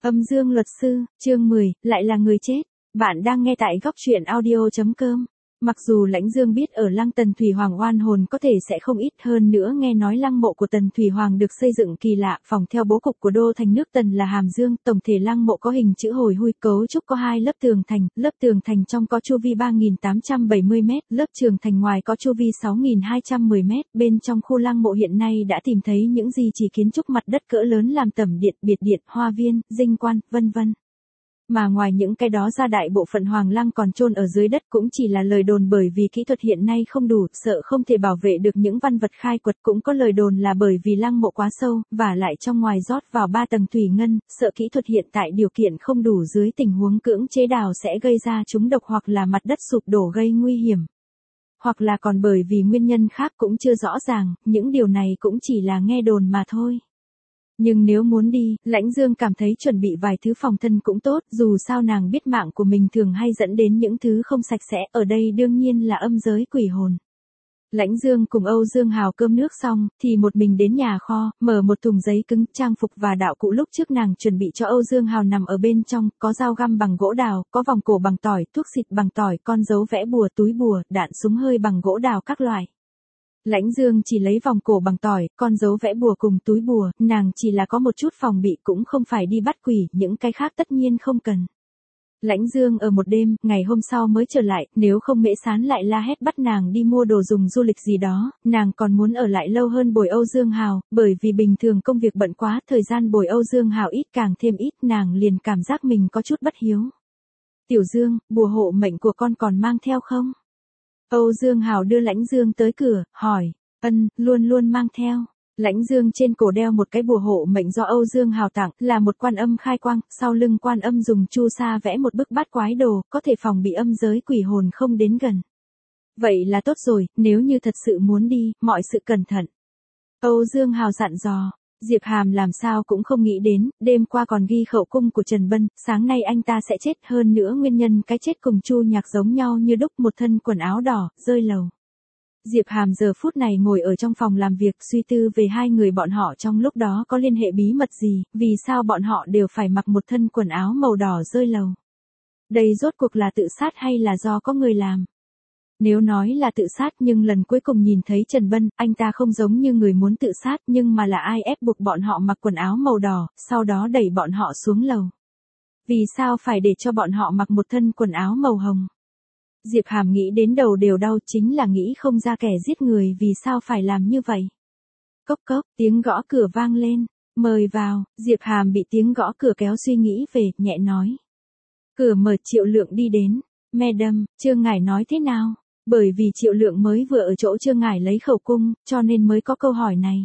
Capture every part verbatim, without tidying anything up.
Âm Dương luật sư, chương mười, lại là người chết. Bạn đang nghe tại góc truyện audio chấm com. Mặc dù Lãnh Dương biết ở lăng Tần Thủy Hoàng oan hồn có thể sẽ không ít, hơn nữa nghe nói lăng mộ của Tần Thủy Hoàng được xây dựng kỳ lạ, phòng theo bố cục của đô thành nước Tần là Hàm Dương, tổng thể lăng mộ có hình chữ hồi hui, cấu trúc có hai lớp tường thành, lớp tường thành trong có chu vi ba nghìn tám trăm bảy mươi mét, lớp tường thành ngoài có chu vi sáu nghìn hai trăm mười mét. Bên trong khu lăng mộ hiện nay đã tìm thấy những gì chỉ kiến trúc mặt đất cỡ lớn làm tẩm điện, biệt điện, hoa viên, dinh quan, vân vân. Mà ngoài những cái đó ra, đại bộ phận hoàng lăng còn chôn ở dưới đất cũng chỉ là lời đồn, bởi vì kỹ thuật hiện nay không đủ, sợ không thể bảo vệ được những văn vật khai quật. Cũng có lời đồn là bởi vì lăng mộ quá sâu, và lại trong ngoài rót vào ba tầng thủy ngân, sợ kỹ thuật hiện tại điều kiện không đủ, dưới tình huống cưỡng chế đào sẽ gây ra trúng độc hoặc là mặt đất sụp đổ gây nguy hiểm. Hoặc là còn bởi vì nguyên nhân khác cũng chưa rõ ràng, những điều này cũng chỉ là nghe đồn mà thôi. Nhưng nếu muốn đi, Lãnh Dương cảm thấy chuẩn bị vài thứ phòng thân cũng tốt, dù sao nàng biết mạng của mình thường hay dẫn đến những thứ không sạch sẽ, ở đây đương nhiên là âm giới quỷ hồn. Lãnh Dương cùng Âu Dương Hào cơm nước xong, thì một mình đến nhà kho, mở một thùng giấy cứng, trang phục và đạo cụ lúc trước nàng chuẩn bị cho Âu Dương Hào nằm ở bên trong, có dao găm bằng gỗ đào, có vòng cổ bằng tỏi, thuốc xịt bằng tỏi, con dấu vẽ bùa, túi bùa, đạn súng hơi bằng gỗ đào các loại. Lãnh Dương chỉ lấy vòng cổ bằng tỏi, con dấu vẽ bùa cùng túi bùa, nàng chỉ là có một chút phòng bị, cũng không phải đi bắt quỷ, những cái khác tất nhiên không cần. Lãnh Dương ở một đêm, ngày hôm sau mới trở lại, nếu không Mễ Sán lại la hét bắt nàng đi mua đồ dùng du lịch gì đó, nàng còn muốn ở lại lâu hơn bồi Âu Dương Hào, bởi vì bình thường công việc bận quá, thời gian bồi Âu Dương Hào ít càng thêm ít, nàng liền cảm giác mình có chút bất hiếu. Tiểu Dương, bùa hộ mệnh của con còn mang theo không? Âu Dương Hào đưa Lãnh Dương tới cửa, hỏi. Ân, luôn luôn mang theo. Lãnh Dương trên cổ đeo một cái bùa hộ mệnh do Âu Dương Hào tặng, là một quan âm khai quang, sau lưng quan âm dùng chu sa vẽ một bức bát quái đồ, có thể phòng bị âm giới quỷ hồn không đến gần. Vậy là tốt rồi, nếu như thật sự muốn đi, mọi sự cẩn thận. Âu Dương Hào dặn dò. Diệp Hàm làm sao cũng không nghĩ đến, đêm qua còn ghi khẩu cung của Trần Bân, sáng nay anh ta sẽ chết, hơn nữa nguyên nhân cái chết cùng Chu Nhạc giống nhau như đúc, một thân quần áo đỏ, rơi lầu. Diệp Hàm giờ phút này ngồi ở trong phòng làm việc, suy tư về hai người bọn họ trong lúc đó có liên hệ bí mật gì, vì sao bọn họ đều phải mặc một thân quần áo màu đỏ rơi lầu. Đây rốt cuộc là tự sát hay là do có người làm? Nếu nói là tự sát, nhưng lần cuối cùng nhìn thấy Trần Bân, anh ta không giống như người muốn tự sát, nhưng mà là ai ép buộc bọn họ mặc quần áo màu đỏ, sau đó đẩy bọn họ xuống lầu. Vì sao phải để cho bọn họ mặc một thân quần áo màu hồng? Diệp Hàm nghĩ đến đầu đều đau, chính là nghĩ không ra kẻ giết người vì sao phải làm như vậy. Cốc cốc, tiếng gõ cửa vang lên, mời vào. Diệp Hàm bị tiếng gõ cửa kéo suy nghĩ về, nhẹ nói. Cửa mở, Triệu Lượng đi đến. Madam, Trương ngài nói thế nào? Bởi vì Triệu Lượng mới vừa ở chỗ Trương ngài lấy khẩu cung, cho nên mới có câu hỏi này.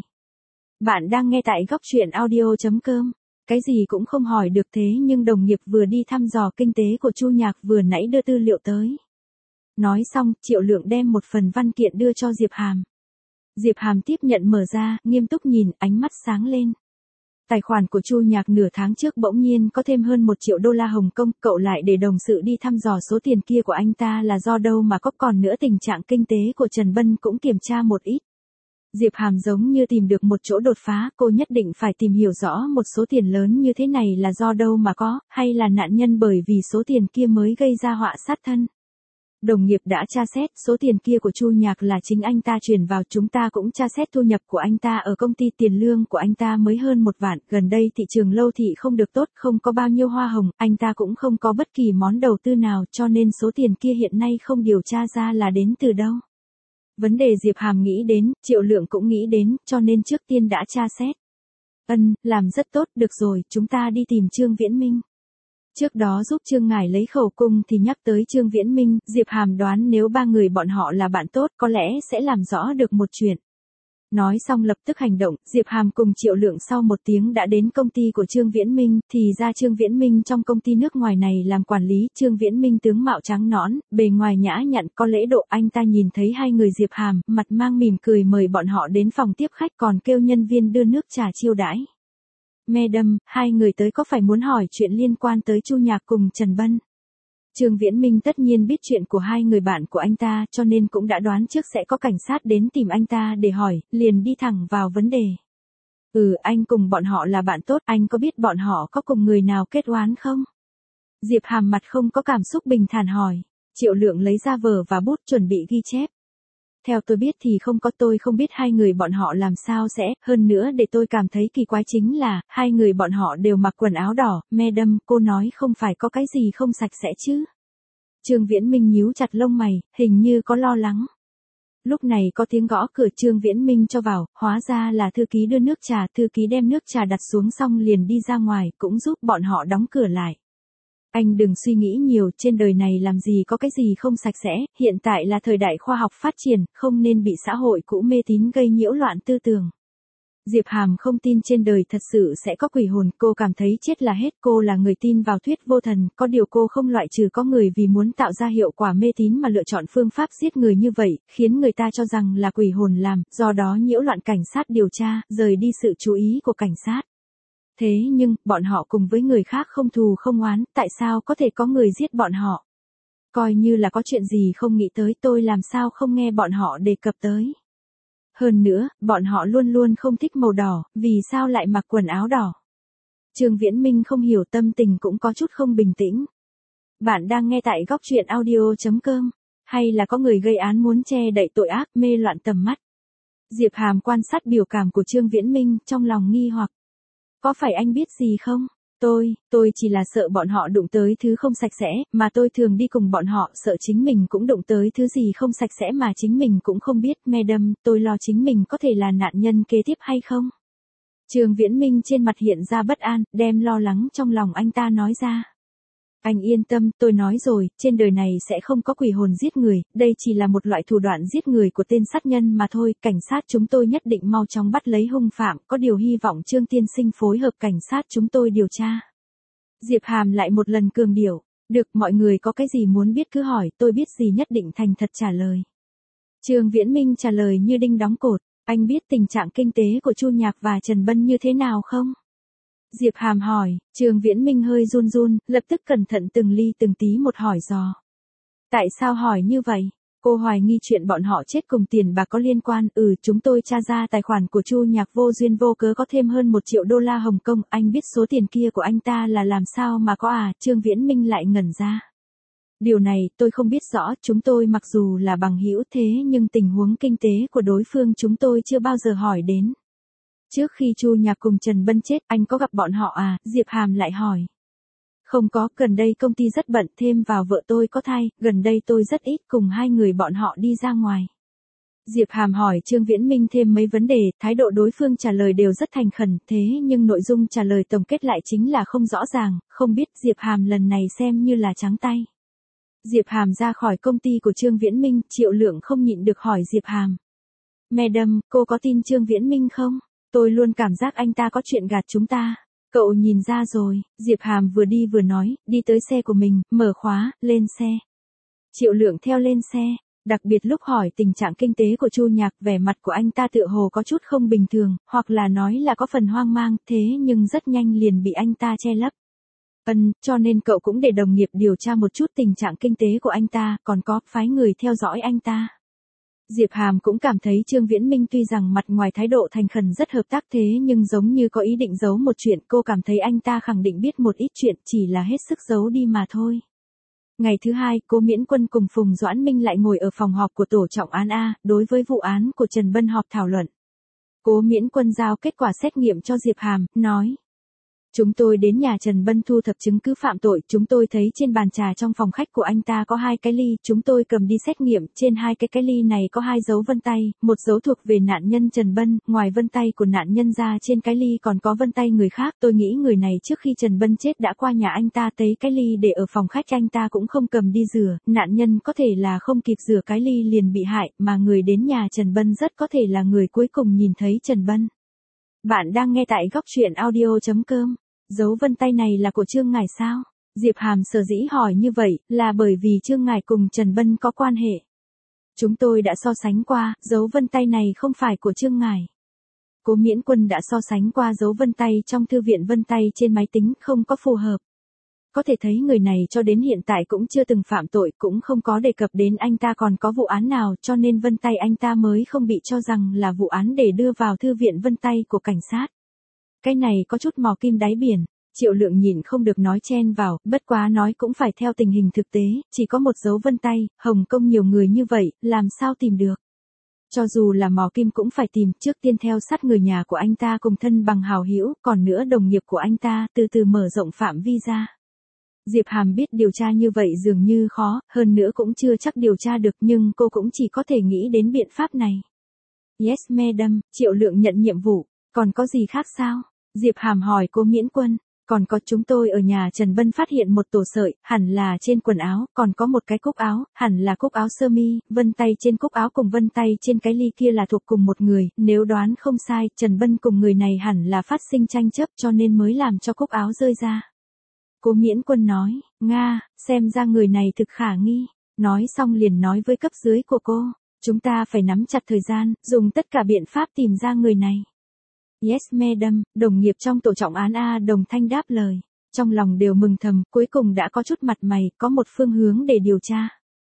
Bạn đang nghe tại góc truyện audio chấm com. Cái gì cũng không hỏi được, thế nhưng đồng nghiệp vừa đi thăm dò kinh tế của Chu Nhạc vừa nãy đưa tư liệu tới. Nói xong, Triệu Lượng đem một phần văn kiện đưa cho Diệp Hàm. Diệp Hàm tiếp nhận mở ra, nghiêm túc nhìn, ánh mắt sáng lên. Tài khoản của Chu Nhạc nửa tháng trước bỗng nhiên có thêm hơn một triệu đô la Hồng Kông, cậu lại để đồng sự đi thăm dò số tiền kia của anh ta là do đâu mà có, còn nữa tình trạng kinh tế của Trần Bân cũng kiểm tra một ít. Diệp Hàm giống như tìm được một chỗ đột phá, cô nhất định phải tìm hiểu rõ một số tiền lớn như thế này là do đâu mà có, hay là nạn nhân bởi vì số tiền kia mới gây ra họa sát thân. Đồng nghiệp đã tra xét, số tiền kia của Chu Nhạc là chính anh ta chuyển vào, chúng ta cũng tra xét thu nhập của anh ta ở công ty, tiền lương của anh ta mới hơn một vạn, gần đây thị trường lâu thị không được tốt, không có bao nhiêu hoa hồng, anh ta cũng không có bất kỳ món đầu tư nào, cho nên số tiền kia hiện nay không điều tra ra là đến từ đâu. Vấn đề Diệp Hàm nghĩ đến, Triệu Lượng cũng nghĩ đến, cho nên trước tiên đã tra xét. Ân, làm rất tốt, được rồi, chúng ta đi tìm Trương Viễn Minh. Trước đó giúp Trương ngài lấy khẩu cung thì nhắc tới Trương Viễn Minh, Diệp Hàm đoán nếu ba người bọn họ là bạn tốt có lẽ sẽ làm rõ được một chuyện. Nói xong lập tức hành động, Diệp Hàm cùng Triệu Lượng sau một tiếng đã đến công ty của Trương Viễn Minh, thì ra Trương Viễn Minh trong công ty nước ngoài này làm quản lý. Trương Viễn Minh tướng mạo trắng nõn, bề ngoài nhã nhặn, có lễ độ, anh ta nhìn thấy hai người Diệp Hàm, mặt mang mỉm cười mời bọn họ đến phòng tiếp khách, còn kêu nhân viên đưa nước trà chiêu đãi. Madam, hai người tới có phải muốn hỏi chuyện liên quan tới Chu Nhạc cùng Trần Bân? Trương Viễn Minh tất nhiên biết chuyện của hai người bạn của anh ta, cho nên cũng đã đoán trước sẽ có cảnh sát đến tìm anh ta để hỏi, liền đi thẳng vào vấn đề. Ừ, anh cùng bọn họ là bạn tốt, anh có biết bọn họ có cùng người nào kết oán không? Diệp Hàm mặt không có cảm xúc bình thản hỏi. Triệu Lượng lấy ra vở và bút chuẩn bị ghi chép. Theo tôi biết thì không có, tôi không biết hai người bọn họ làm sao sẽ, hơn nữa để tôi cảm thấy kỳ quái chính là, hai người bọn họ đều mặc quần áo đỏ, Madam, cô nói không phải có cái gì không sạch sẽ chứ. Trương Viễn Minh nhíu chặt lông mày, hình như có lo lắng. Lúc này có tiếng gõ cửa, Trương Viễn Minh cho vào, hóa ra là thư ký đưa nước trà, thư ký đem nước trà đặt xuống xong liền đi ra ngoài, cũng giúp bọn họ đóng cửa lại. Anh đừng suy nghĩ nhiều, trên đời này làm gì có cái gì không sạch sẽ, hiện tại là thời đại khoa học phát triển, không nên bị xã hội cũ mê tín gây nhiễu loạn tư tưởng. Diệp Hàm không tin trên đời thật sự sẽ có quỷ hồn, cô cảm thấy chết là hết, cô là người tin vào thuyết vô thần, có điều cô không loại trừ có người vì muốn tạo ra hiệu quả mê tín mà lựa chọn phương pháp giết người như vậy, khiến người ta cho rằng là quỷ hồn làm, do đó nhiễu loạn cảnh sát điều tra, rời đi sự chú ý của cảnh sát. Thế nhưng, bọn họ cùng với người khác không thù không oán, tại sao có thể có người giết bọn họ? Coi như là có chuyện gì không nghĩ tới, tôi làm sao không nghe bọn họ đề cập tới. Hơn nữa, bọn họ luôn luôn không thích màu đỏ, vì sao lại mặc quần áo đỏ? Trương Viễn Minh không hiểu, tâm tình cũng có chút không bình tĩnh. Bạn đang nghe tại góc truyện audio chấm com, hay là có người gây án muốn che đậy tội ác, mê loạn tầm mắt? Diệp Hàm quan sát biểu cảm của Trương Viễn Minh, trong lòng nghi hoặc. Có phải anh biết gì không? Tôi, tôi chỉ là sợ bọn họ đụng tới thứ không sạch sẽ, mà tôi thường đi cùng bọn họ, sợ chính mình cũng đụng tới thứ gì không sạch sẽ mà chính mình cũng không biết, Madam, tôi lo chính mình có thể là nạn nhân kế tiếp hay không? Trương Viễn Minh trên mặt hiện ra bất an, đem lo lắng trong lòng anh ta nói ra. Anh yên tâm, tôi nói rồi, trên đời này sẽ không có quỷ hồn giết người, đây chỉ là một loại thủ đoạn giết người của tên sát nhân mà thôi, cảnh sát chúng tôi nhất định mau chóng bắt lấy hung phạm, có điều hy vọng Trương tiên sinh phối hợp cảnh sát chúng tôi điều tra. Diệp Hàm lại một lần cường điệu, được, mọi người có cái gì muốn biết cứ hỏi, tôi biết gì nhất định thành thật trả lời. Trương Viễn Minh trả lời như đinh đóng cột, anh biết tình trạng kinh tế của Chu Nhạc và Trần Bân như thế nào không? Diệp Hàm hỏi, Trương Viễn Minh hơi run run, lập tức cẩn thận từng ly từng tí một hỏi dò. Tại sao hỏi như vậy? Cô hoài nghi chuyện bọn họ chết cùng tiền bạc có liên quan, ừ, chúng tôi tra ra tài khoản của Chu Nhạc vô duyên vô cớ có thêm hơn một triệu đô la Hồng Kông, anh biết số tiền kia của anh ta là làm sao mà có à, Trương Viễn Minh lại ngẩn ra. Điều này tôi không biết rõ, chúng tôi mặc dù là bằng hữu thế nhưng tình huống kinh tế của đối phương chúng tôi chưa bao giờ hỏi đến. Trước khi Chu Nhạc cùng Trần Bân chết, anh có gặp bọn họ à? Diệp Hàm lại hỏi. Không có, gần đây công ty rất bận, thêm vào vợ tôi có thai, gần đây tôi rất ít cùng hai người bọn họ đi ra ngoài. Diệp Hàm hỏi Trương Viễn Minh thêm mấy vấn đề, thái độ đối phương trả lời đều rất thành khẩn, thế nhưng nội dung trả lời tổng kết lại chính là không rõ ràng, không biết Diệp Hàm lần này xem như là trắng tay. Diệp Hàm ra khỏi công ty của Trương Viễn Minh, Triệu Lượng không nhịn được hỏi Diệp Hàm. Madam, cô có tin Trương Viễn Minh không? Tôi luôn cảm giác anh ta có chuyện gạt chúng ta. Cậu nhìn ra rồi, Diệp Hàm vừa đi vừa nói, đi tới xe của mình, mở khóa, lên xe. Triệu Lượng theo lên xe, đặc biệt lúc hỏi tình trạng kinh tế của Chu Nhạc, vẻ mặt của anh ta tựa hồ có chút không bình thường, hoặc là nói là có phần hoang mang, thế nhưng rất nhanh liền bị anh ta che lấp. Ân, cho nên cậu cũng để đồng nghiệp điều tra một chút tình trạng kinh tế của anh ta, còn có, phái người theo dõi anh ta. Diệp Hàm cũng cảm thấy Trương Viễn Minh tuy rằng mặt ngoài thái độ thành khẩn rất hợp tác thế nhưng giống như có ý định giấu một chuyện, cô cảm thấy anh ta khẳng định biết một ít chuyện, chỉ là hết sức giấu đi mà thôi. Ngày thứ hai, Cố Miễn Quân cùng Phùng Doãn Minh lại ngồi ở phòng họp của tổ trọng án A, đối với vụ án của Trần Bân họp thảo luận. Cố Miễn Quân giao kết quả xét nghiệm cho Diệp Hàm, nói. Chúng tôi đến nhà Trần Bân thu thập chứng cứ phạm tội, chúng tôi thấy trên bàn trà trong phòng khách của anh ta có hai cái ly, chúng tôi cầm đi xét nghiệm, trên hai cái cái ly này có hai dấu vân tay, một dấu thuộc về nạn nhân Trần Bân, ngoài vân tay của nạn nhân ra trên cái ly còn có vân tay người khác, tôi nghĩ người này trước khi Trần Bân chết đã qua nhà anh ta thấy cái ly để ở phòng khách anh ta cũng không cầm đi rửa, nạn nhân có thể là không kịp rửa cái ly liền bị hại, mà người đến nhà Trần Bân rất có thể là người cuối cùng nhìn thấy Trần Bân. Bạn đang nghe tại góc truyện audio chấm com. Dấu vân tay này là của Trương Ngải sao? Diệp Hàm sở dĩ hỏi như vậy, là bởi vì Trương Ngải cùng Trần Bân có quan hệ. Chúng tôi đã so sánh qua, dấu vân tay này không phải của Trương Ngải. Cố Miễn Quân đã so sánh qua dấu vân tay trong thư viện vân tay trên máy tính, không có phù hợp. Có thể thấy người này cho đến hiện tại cũng chưa từng phạm tội, cũng không có đề cập đến anh ta còn có vụ án nào, cho nên vân tay anh ta mới không bị cho rằng là vụ án để đưa vào thư viện vân tay của cảnh sát. Cái này có chút mò kim đáy biển. Triệu Lượng nhịn không được nói chen vào, bất quá nói cũng phải theo tình hình thực tế, chỉ có một dấu vân tay, Hồng Kông nhiều người như vậy, làm sao tìm được. Cho dù là mò kim cũng phải tìm, trước tiên theo sát người nhà của anh ta cùng thân bằng hảo hữu, còn nữa đồng nghiệp của anh ta, từ từ mở rộng phạm vi ra. Diệp Hàm biết điều tra như vậy dường như khó, hơn nữa cũng chưa chắc điều tra được, nhưng cô cũng chỉ có thể nghĩ đến biện pháp này. Yes madam, Triệu Lượng nhận nhiệm vụ, còn có gì khác sao? Diệp Hàm hỏi Cố Miễn Quân. Còn có, chúng tôi ở nhà Trần Bân phát hiện một tổ sợi, hẳn là trên quần áo, còn có một cái cúc áo, hẳn là cúc áo sơ mi, vân tay trên cúc áo cùng vân tay trên cái ly kia là thuộc cùng một người, nếu đoán không sai, Trần Bân cùng người này hẳn là phát sinh tranh chấp cho nên mới làm cho cúc áo rơi ra. Cố Miễn Quân nói, Nga, xem ra người này thực khả nghi, nói xong liền nói với cấp dưới của cô, chúng ta phải nắm chặt thời gian, dùng tất cả biện pháp tìm ra người này. Yes madam, đồng nghiệp trong tổ trọng án A đồng thanh đáp lời. Trong lòng đều mừng thầm, cuối cùng đã có chút mặt mày, có một phương hướng để điều tra.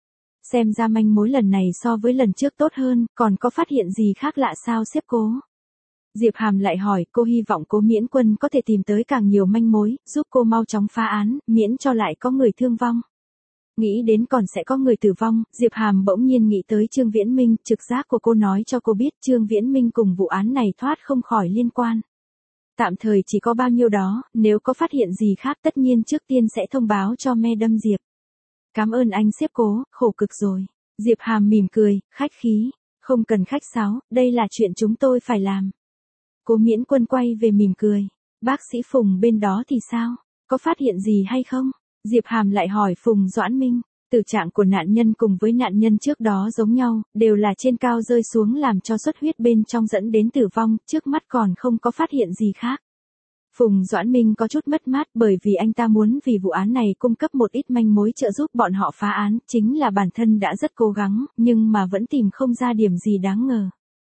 Xem ra manh mối lần này so với lần trước tốt hơn, còn có phát hiện gì khác lạ sao xếp Cố? Diệp Hàm lại hỏi, cô hy vọng Cố Miễn Quân có thể tìm tới càng nhiều manh mối, giúp cô mau chóng phá án, miễn cho lại có người thương vong. Nghĩ đến còn sẽ có người tử vong, Diệp Hàm bỗng nhiên nghĩ tới Trương Viễn Minh, trực giác của cô nói cho cô biết Trương Viễn Minh cùng vụ án này thoát không khỏi liên quan. Tạm thời chỉ có bao nhiêu đó, nếu có phát hiện gì khác tất nhiên trước tiên sẽ thông báo cho Madam Diệp. Cảm ơn anh xếp Cố, khổ cực rồi. Diệp Hàm mỉm cười, khách khí, không cần khách sáo, đây là chuyện chúng tôi phải làm. Cố Miễn Quân quay về mỉm cười, bác sĩ Phùng bên đó thì sao, có phát hiện gì hay không? Diệp Hàm lại hỏi Phùng Doãn Minh, tử trạng của nạn nhân cùng với nạn nhân trước đó giống nhau, đều là trên cao rơi xuống làm cho xuất huyết bên trong dẫn đến tử vong, trước mắt còn không có phát hiện gì khác. Phùng Doãn Minh có chút mất mát bởi vì anh ta muốn vì vụ án này cung cấp một ít manh mối trợ giúp bọn họ phá án, chính là bản thân đã rất cố gắng, nhưng mà vẫn tìm không ra điểm gì đáng ngờ.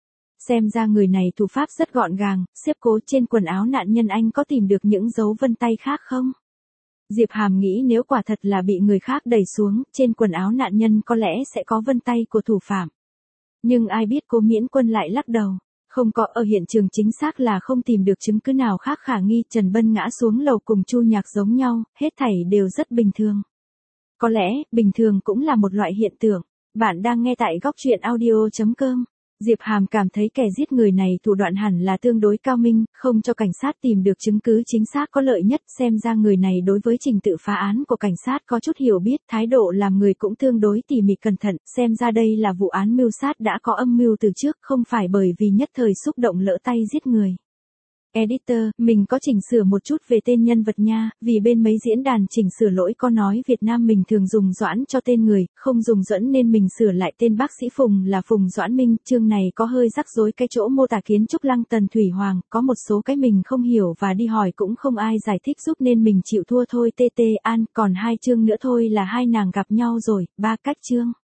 Xem ra người này thủ pháp rất gọn gàng, xếp Cố, trên quần áo nạn nhân anh có tìm được những dấu vân tay khác không? Diệp Hàm nghĩ nếu quả thật là bị người khác đẩy xuống, trên quần áo nạn nhân có lẽ sẽ có vân tay của thủ phạm. Nhưng ai biết Cố Miễn Quân lại lắc đầu. Không có, ở hiện trường chính xác là không tìm được chứng cứ nào khác khả nghi. Trần Bân ngã xuống lầu cùng Chu Nhạc giống nhau, hết thảy đều rất bình thường. Có lẽ, bình thường cũng là một loại hiện tượng. Bạn đang nghe tại góc truyện audio chấm com. Diệp Hàm cảm thấy kẻ giết người này thủ đoạn hẳn là tương đối cao minh, không cho cảnh sát tìm được chứng cứ chính xác có lợi nhất, xem ra người này đối với trình tự phá án của cảnh sát có chút hiểu biết, thái độ làm người cũng tương đối tỉ mỉ cẩn thận, xem ra đây là vụ án mưu sát đã có âm mưu từ trước, không phải bởi vì nhất thời xúc động lỡ tay giết người. Editor, mình có chỉnh sửa một chút về tên nhân vật nha, vì bên mấy diễn đàn chỉnh sửa lỗi có nói Việt Nam mình thường dùng Doãn cho tên người, không dùng Duẫn nên mình sửa lại tên bác sĩ Phùng là Phùng Doãn Minh, chương này có hơi rắc rối cái chỗ mô tả kiến trúc Lăng Tần Thủy Hoàng, có một số cái mình không hiểu và đi hỏi cũng không ai giải thích giúp nên mình chịu thua thôi tê tê an, còn hai chương nữa thôi là hai nàng gặp nhau rồi, ba cách chương.